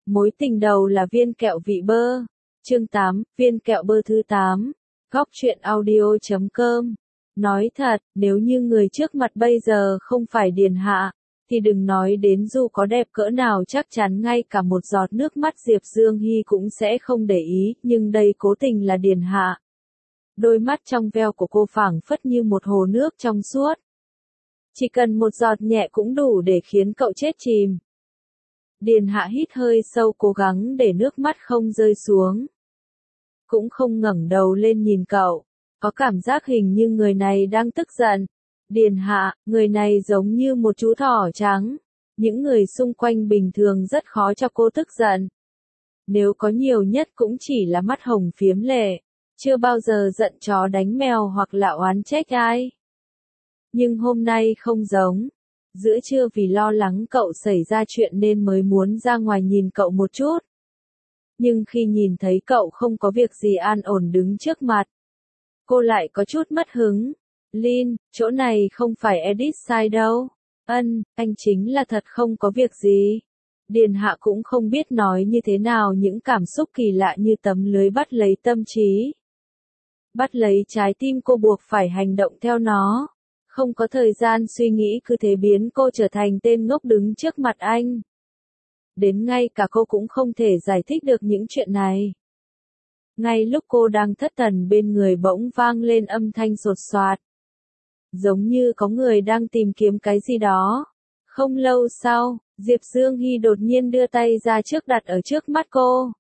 Mối tình đầu là viên kẹo vị bơ. Chương 8, viên kẹo bơ thứ 8. Góc truyện audio.com. Nói thật, nếu như người trước mặt bây giờ không phải Điền Hạ, thì đừng nói đến dù có đẹp cỡ nào chắc chắn ngay cả một giọt nước mắt Diệp Dương Hy cũng sẽ không để ý, nhưng đây cố tình là Điền Hạ. Đôi mắt trong veo của cô phảng phất như một hồ nước trong suốt. Chỉ cần một giọt nhẹ cũng đủ để khiến cậu chết chìm. Điền Hạ hít hơi sâu cố gắng để nước mắt không rơi xuống. Cũng không ngẩng đầu lên nhìn cậu. Có cảm giác hình như người này đang tức giận. Điền Hạ, người này giống như một chú thỏ trắng. Những người xung quanh bình thường rất khó cho cô tức giận. Nếu có nhiều nhất cũng chỉ là mắt hồng phiếm lệ. Chưa bao giờ giận chó đánh mèo hoặc là oán trách ai. Nhưng hôm nay không giống. Giữa trưa vì lo lắng cậu xảy ra chuyện nên mới muốn ra ngoài nhìn cậu một chút. Nhưng khi nhìn thấy cậu không có việc gì an ổn đứng trước mặt, cô lại có chút mất hứng. Lin, chỗ này không phải edit sai đâu. Anh chính là thật không có việc gì. Điền Hạ cũng không biết nói như thế nào, những cảm xúc kỳ lạ như tấm lưới bắt lấy tâm trí. Bắt lấy trái tim cô, buộc phải hành động theo nó. Không có thời gian suy nghĩ, cứ thế biến cô trở thành tên ngốc đứng trước mặt anh. Đến ngay cả cô cũng không thể giải thích được những chuyện này. Ngay lúc cô đang thất thần, bên người bỗng vang lên âm thanh sột soạt. Giống như có người đang tìm kiếm cái gì đó. Không lâu sau, Diệp Dương Hy đột nhiên đưa tay ra trước đặt ở trước mắt cô.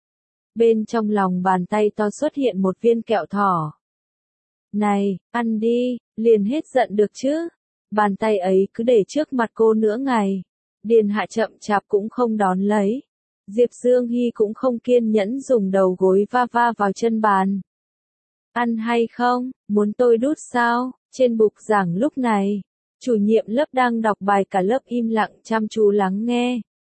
Bên trong lòng bàn tay to xuất hiện một viên kẹo thỏ. Này, ăn đi, liền hết giận được chứ. Bàn tay ấy cứ để trước mặt cô nửa ngày. Điền Hạ chậm chạp cũng không đón lấy. Diệp Dương Hy cũng không kiên nhẫn dùng đầu gối va va vào chân bàn. Ăn hay không, muốn tôi đút sao? Trên bục giảng lúc này, chủ nhiệm lớp đang đọc bài, cả lớp im lặng chăm chú lắng nghe.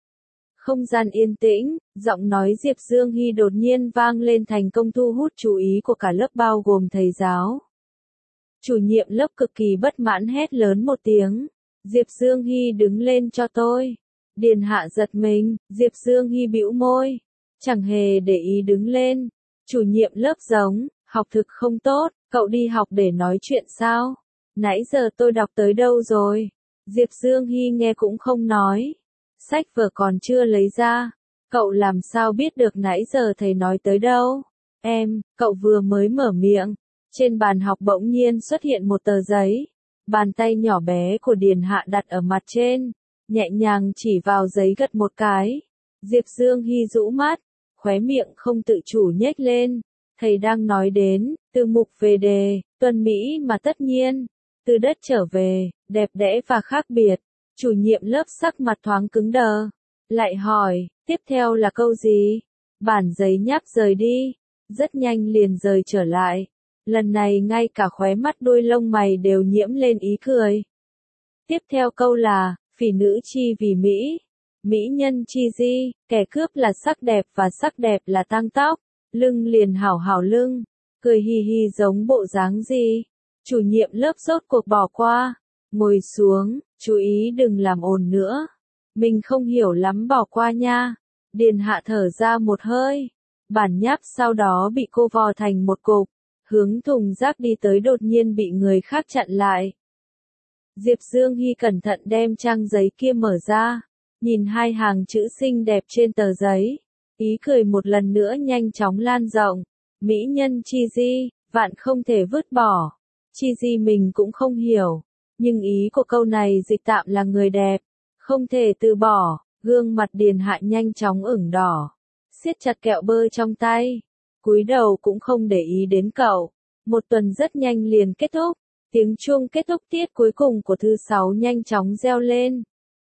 Không gian yên tĩnh, giọng nói Diệp Dương Hy đột nhiên vang lên thành công thu hút chú ý của cả lớp bao gồm thầy giáo. Chủ nhiệm lớp cực kỳ bất mãn hét lớn một tiếng. Diệp Dương Hy đứng lên cho tôi. Điền Hạ giật mình, Diệp Dương Hy bĩu môi. Chẳng hề để ý đứng lên. Chủ nhiệm lớp giống, học thực không tốt, cậu đi học để nói chuyện sao? Nãy giờ tôi đọc tới đâu rồi? Diệp Dương Hy nghe cũng không nói. Sách vở còn chưa lấy ra. Cậu làm sao biết được nãy giờ thầy nói tới đâu? Cậu vừa mới mở miệng. Trên bàn học bỗng nhiên xuất hiện một tờ giấy. Bàn tay nhỏ bé của Điền Hạ đặt ở mặt trên. Nhẹ nhàng chỉ vào giấy gật một cái. Diệp Dương Hy rũ mắt. Khóe miệng không tự chủ nhếch lên. Thầy đang nói đến, từ mục về đề, tuần Mỹ mà tất nhiên. Từ đất trở về, đẹp đẽ và khác biệt. Chủ nhiệm lớp sắc mặt thoáng cứng đờ. Lại hỏi, tiếp theo là câu gì? Bản giấy nháp rời đi. Rất nhanh liền rời trở lại. Lần này ngay cả khóe mắt đuôi lông mày đều nhiễm lên ý cười. Tiếp theo câu là, phỉ nữ chi vì Mỹ. Mỹ nhân chi di, kẻ cướp là sắc đẹp và sắc đẹp là tang tóc. Lưng liền hảo hảo lưng. Cười hì hì giống bộ dáng gì? Chủ nhiệm lớp rốt cuộc bỏ qua. Ngồi xuống, chú ý đừng làm ồn nữa. Mình không hiểu lắm, bỏ qua nha. Điền Hạ thở ra một hơi. Bản nháp sau đó bị cô vò thành một cục. Hướng thùng rác đi tới đột nhiên bị người khác chặn lại. Diệp Dương Hy cẩn thận đem trang giấy kia mở ra. Nhìn hai hàng chữ xinh đẹp trên tờ giấy. Ý cười một lần nữa nhanh chóng lan rộng. Mỹ nhân chi di, vạn không thể vứt bỏ. Chi di mình cũng không hiểu. Nhưng ý của câu này dịch tạm là người đẹp. Không thể từ bỏ. Gương mặt Điền Hạ nhanh chóng ửng đỏ. Siết chặt kẹo bơ trong tay. Cúi đầu cũng không để ý đến cậu. Một tuần rất nhanh liền kết thúc. Tiếng chuông kết thúc tiết cuối cùng của thứ 6 nhanh chóng reo lên.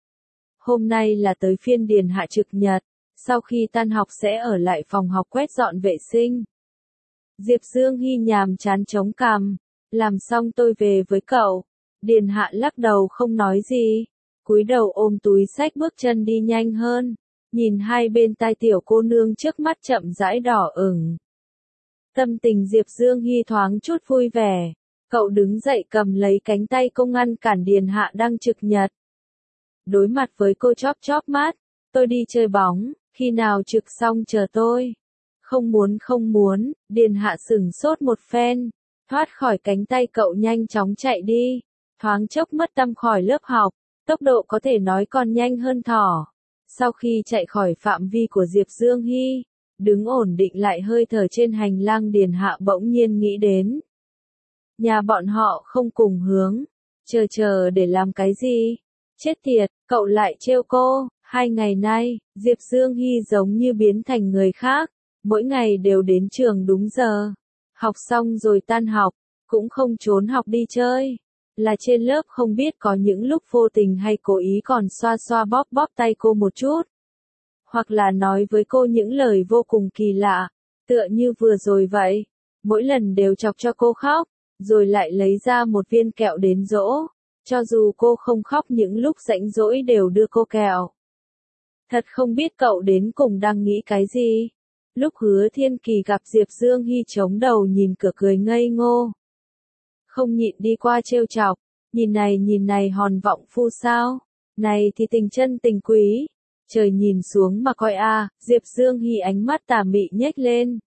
Hôm nay là tới phiên Điền Hạ trực nhật. Sau khi tan học sẽ ở lại phòng học quét dọn vệ sinh. Diệp Dương Hy nhàm chán chống cằm. Làm xong tôi về với cậu. Điền Hạ lắc đầu không nói gì. Cúi đầu ôm túi xách bước chân đi nhanh hơn. Nhìn hai bên tai tiểu cô nương trước mắt chậm rãi đỏ ửng. Tâm tình Diệp Dương Hy thoáng chút vui vẻ. Cậu đứng dậy cầm lấy cánh tay cô ngăn cản Điền Hạ đang trực nhật. Đối mặt với cô chóp chóp mắt. Tôi đi chơi bóng, Khi nào trực xong chờ tôi. Không muốn, Điền Hạ sửng sốt một phen, thoát khỏi cánh tay cậu nhanh chóng chạy đi, thoáng chốc mất tâm khỏi lớp học, tốc độ có thể nói còn nhanh hơn thỏ. Sau khi chạy khỏi phạm vi của Diệp Dương Hy, đứng ổn định lại hơi thở trên hành lang, Điền Hạ bỗng nhiên nghĩ đến. Nhà bọn họ không cùng hướng, chờ để làm cái gì? Chết tiệt, cậu lại trêu cô. 2 ngày nay, Diệp Dương Hy giống như biến thành người khác, mỗi ngày đều đến trường đúng giờ, học xong rồi tan học, cũng không trốn học đi chơi, là trên lớp không biết có những lúc vô tình hay cố ý còn xoa xoa bóp bóp tay cô một chút, hoặc là nói với cô những lời vô cùng kỳ lạ, tựa như vừa rồi vậy, mỗi lần đều chọc cho cô khóc, rồi lại lấy ra một viên kẹo đến dỗ, cho dù cô không khóc những lúc rảnh rỗi đều đưa cô kẹo. Thật không biết cậu đến cùng đang nghĩ cái gì. Lúc Hứa Thiên Kỳ gặp Diệp Dương Hy chống đầu nhìn cửa cười ngây ngô. Không nhịn đi qua trêu chọc, nhìn này hòn vọng phu sao, này thì tình chân tình quý, trời nhìn xuống mà coi a. Diệp Dương Hy ánh mắt tà mị nhếch lên.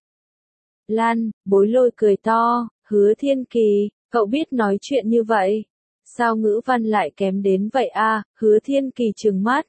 Lan, bối lôi cười to, Hứa Thiên Kỳ, cậu biết nói chuyện như vậy, sao ngữ văn lại kém đến vậy a? Hứa Thiên Kỳ trừng mắt.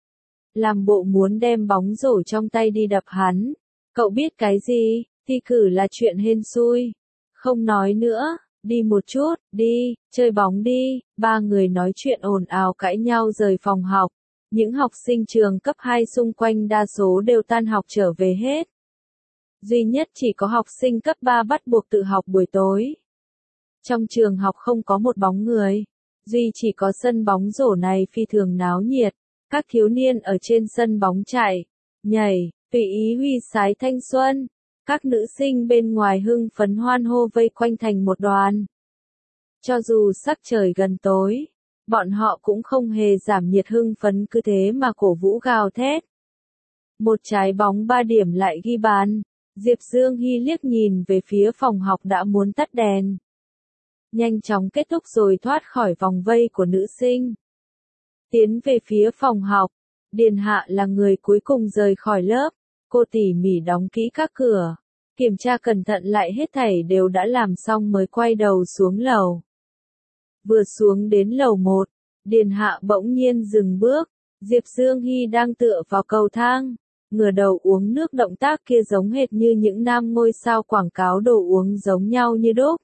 Làm bộ muốn đem bóng rổ trong tay đi đập hắn. Cậu biết cái gì, thi cử là chuyện hên xui. Không nói nữa, đi một chút, đi, chơi bóng đi. 3 người nói chuyện ồn ào cãi nhau rời phòng học. Những học sinh trường cấp 2 xung quanh đa số đều tan học trở về hết. Duy nhất chỉ có học sinh cấp 3 bắt buộc tự học buổi tối. Trong trường học không có một bóng người. Duy chỉ có sân bóng rổ này phi thường náo nhiệt. Các thiếu niên ở trên sân bóng chạy, nhảy, tùy ý huy sái thanh xuân. Các nữ sinh bên ngoài hưng phấn hoan hô vây quanh thành một đoàn. Cho dù sắc trời gần tối, bọn họ cũng không hề giảm nhiệt hưng phấn, cứ thế mà cổ vũ gào thét. Một trái bóng 3 điểm lại ghi bàn. Diệp Dương Hy liếc nhìn về phía phòng học đã muốn tắt đèn. Nhanh chóng kết thúc rồi thoát khỏi vòng vây của nữ sinh. Tiến về phía phòng học, Điền Hạ là người cuối cùng rời khỏi lớp, cô tỉ mỉ đóng kỹ các cửa, kiểm tra cẩn thận lại hết thảy đều đã làm xong mới quay đầu xuống lầu. Vừa xuống đến lầu 1, Điền Hạ bỗng nhiên dừng bước, Diệp Dương Hy đang tựa vào cầu thang, ngửa đầu uống nước, động tác kia giống hệt như những nam ngôi sao quảng cáo đồ uống giống nhau như đúc.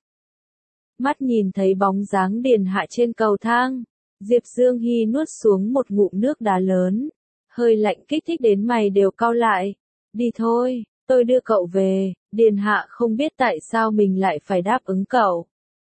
Mắt nhìn thấy bóng dáng Điền Hạ trên cầu thang, Diệp Dương Hy nuốt xuống một ngụm nước đá lớn, hơi lạnh kích thích đến mày đều cau lại. Đi thôi, tôi đưa cậu về. Điền Hạ không biết tại sao mình lại phải đáp ứng cậu.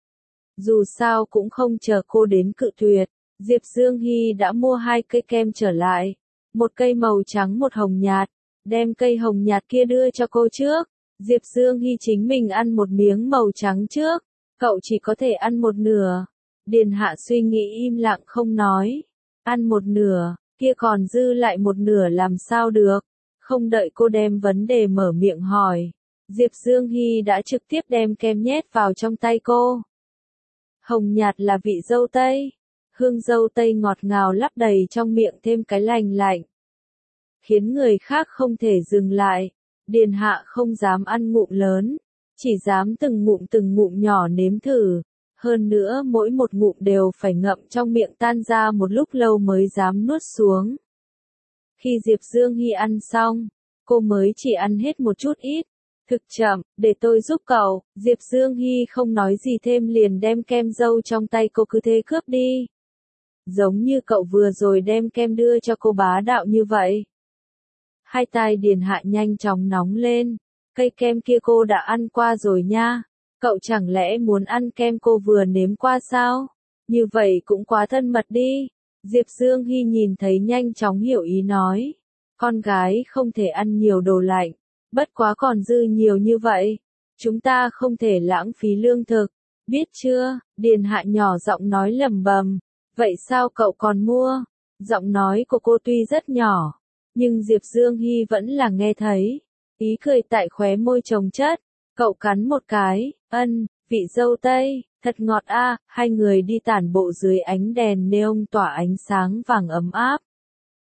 Dù sao cũng không chờ cô đến cự tuyệt, Diệp Dương Hy đã mua 2 cây kem trở lại, một cây màu trắng một hồng nhạt, đem cây hồng nhạt kia đưa cho cô trước. Diệp Dương Hy chính mình ăn một miếng màu trắng trước, cậu chỉ có thể ăn một nửa. Điền Hạ suy nghĩ im lặng không nói. Ăn một nửa, kia còn dư lại một nửa làm sao được? Không đợi cô đem vấn đề mở miệng hỏi, Diệp Dương Hy đã trực tiếp đem kem nhét vào trong tay cô. Hồng nhạt là vị dâu tây, hương dâu tây ngọt ngào lấp đầy trong miệng, thêm cái lành lạnh, khiến người khác không thể dừng lại. Điền Hạ không dám ăn ngụm lớn, chỉ dám từng ngụm nhỏ nếm thử. Hơn nữa mỗi một ngụm đều phải ngậm trong miệng tan ra một lúc lâu mới dám nuốt xuống. Khi Diệp Dương Hy ăn xong, cô mới chỉ ăn hết một chút ít. Thực chậm, để tôi giúp cậu. Diệp Dương Hy không nói gì thêm liền đem kem dâu trong tay cô cứ thế cướp đi. Giống như cậu vừa rồi đem kem đưa cho cô bá đạo như vậy. Hai tai Điền Hạ nhanh chóng nóng lên. Cây kem kia cô đã ăn qua rồi nha. Cậu chẳng lẽ muốn ăn kem cô vừa nếm qua sao? Như vậy cũng quá thân mật đi. Diệp Dương Hy nhìn thấy nhanh chóng hiểu ý nói. Con gái không thể ăn nhiều đồ lạnh. Bất quá còn dư nhiều như vậy. Chúng ta không thể lãng phí lương thực. Biết chưa? Điền Hạ nhỏ giọng nói lẩm bẩm. Vậy sao cậu còn mua? Giọng nói của cô tuy rất nhỏ, nhưng Diệp Dương Hy vẫn là nghe thấy. Ý cười tại khóe môi chồng chất. Cậu cắn một cái, vị dâu tây, thật ngọt a. Hai người đi tản bộ dưới ánh đèn neon tỏa ánh sáng vàng ấm áp.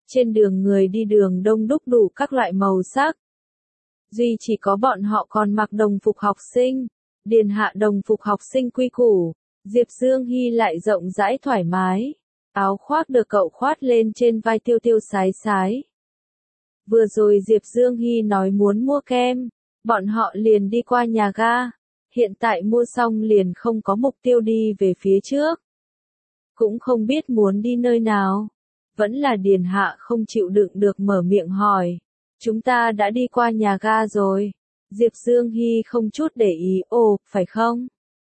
Trên đường người đi đường đông đúc đủ các loại màu sắc. Duy chỉ có bọn họ còn mặc đồng phục học sinh. Điền Hạ đồng phục học sinh quy củ, Diệp Dương Hy lại rộng rãi thoải mái. Áo khoác được cậu khoát lên trên vai tiêu tiêu sái sái. Vừa rồi Diệp Dương Hy nói muốn mua kem, bọn họ liền đi qua nhà ga. Hiện tại mua xong liền không có mục tiêu đi về phía trước. Cũng không biết muốn đi nơi nào. Vẫn là Điền Hạ không chịu đựng được mở miệng hỏi. Chúng ta đã đi qua nhà ga rồi. Diệp Dương Hy không chút để ý, ồ, phải không?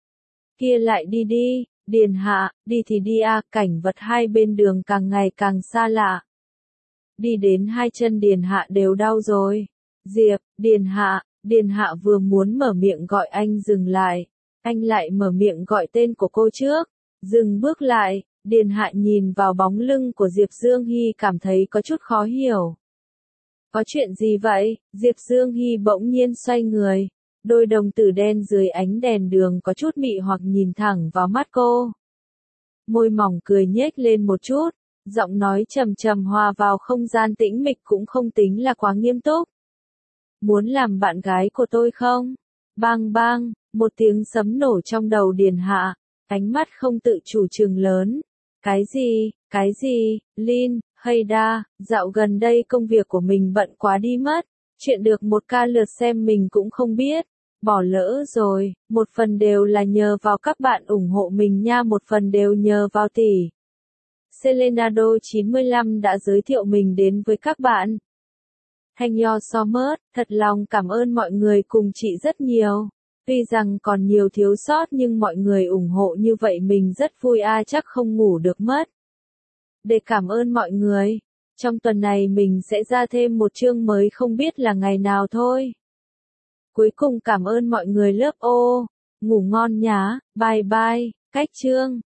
Kia lại đi đi, Điền Hạ, đi thì đi à, cảnh vật hai bên đường càng ngày càng xa lạ. Đi đến hai chân Điền Hạ đều đau rồi. Diệp, Điền Hạ vừa muốn mở miệng gọi anh dừng lại. Anh lại mở miệng gọi tên của cô trước. Dừng bước lại, Điền Hạ nhìn vào bóng lưng của Diệp Dương Hy cảm thấy có chút khó hiểu. Có chuyện gì vậy? Diệp Dương Hy bỗng nhiên xoay người. Đôi đồng tử đen dưới ánh đèn đường có chút mị hoặc nhìn thẳng vào mắt cô. Môi mỏng cười nhếch lên một chút. Giọng nói trầm trầm hòa vào không gian tĩnh mịch cũng không tính là quá nghiêm túc. Muốn làm bạn gái của tôi không? Bang bang, một tiếng sấm nổ trong đầu Điền Hạ. Ánh mắt không tự chủ trừng lớn. Cái gì, Lin, hay đa, dạo gần đây công việc của mình bận quá đi mất. Chuyện được 1k lượt xem mình cũng không biết. Bỏ lỡ rồi, một phần đều là nhờ vào các bạn ủng hộ mình nha, một phần đều nhờ vào tỷ. Selenado 95 đã giới thiệu mình đến với các bạn. Thank you so much, thật lòng cảm ơn mọi người cùng chị rất nhiều. Tuy rằng còn nhiều thiếu sót nhưng mọi người ủng hộ như vậy mình rất vui chắc không ngủ được mất. Để cảm ơn mọi người, trong tuần này mình sẽ ra thêm một chương mới không biết là ngày nào thôi. Cuối cùng cảm ơn mọi người lớp O, ngủ ngon nhá, bye bye, cách chương.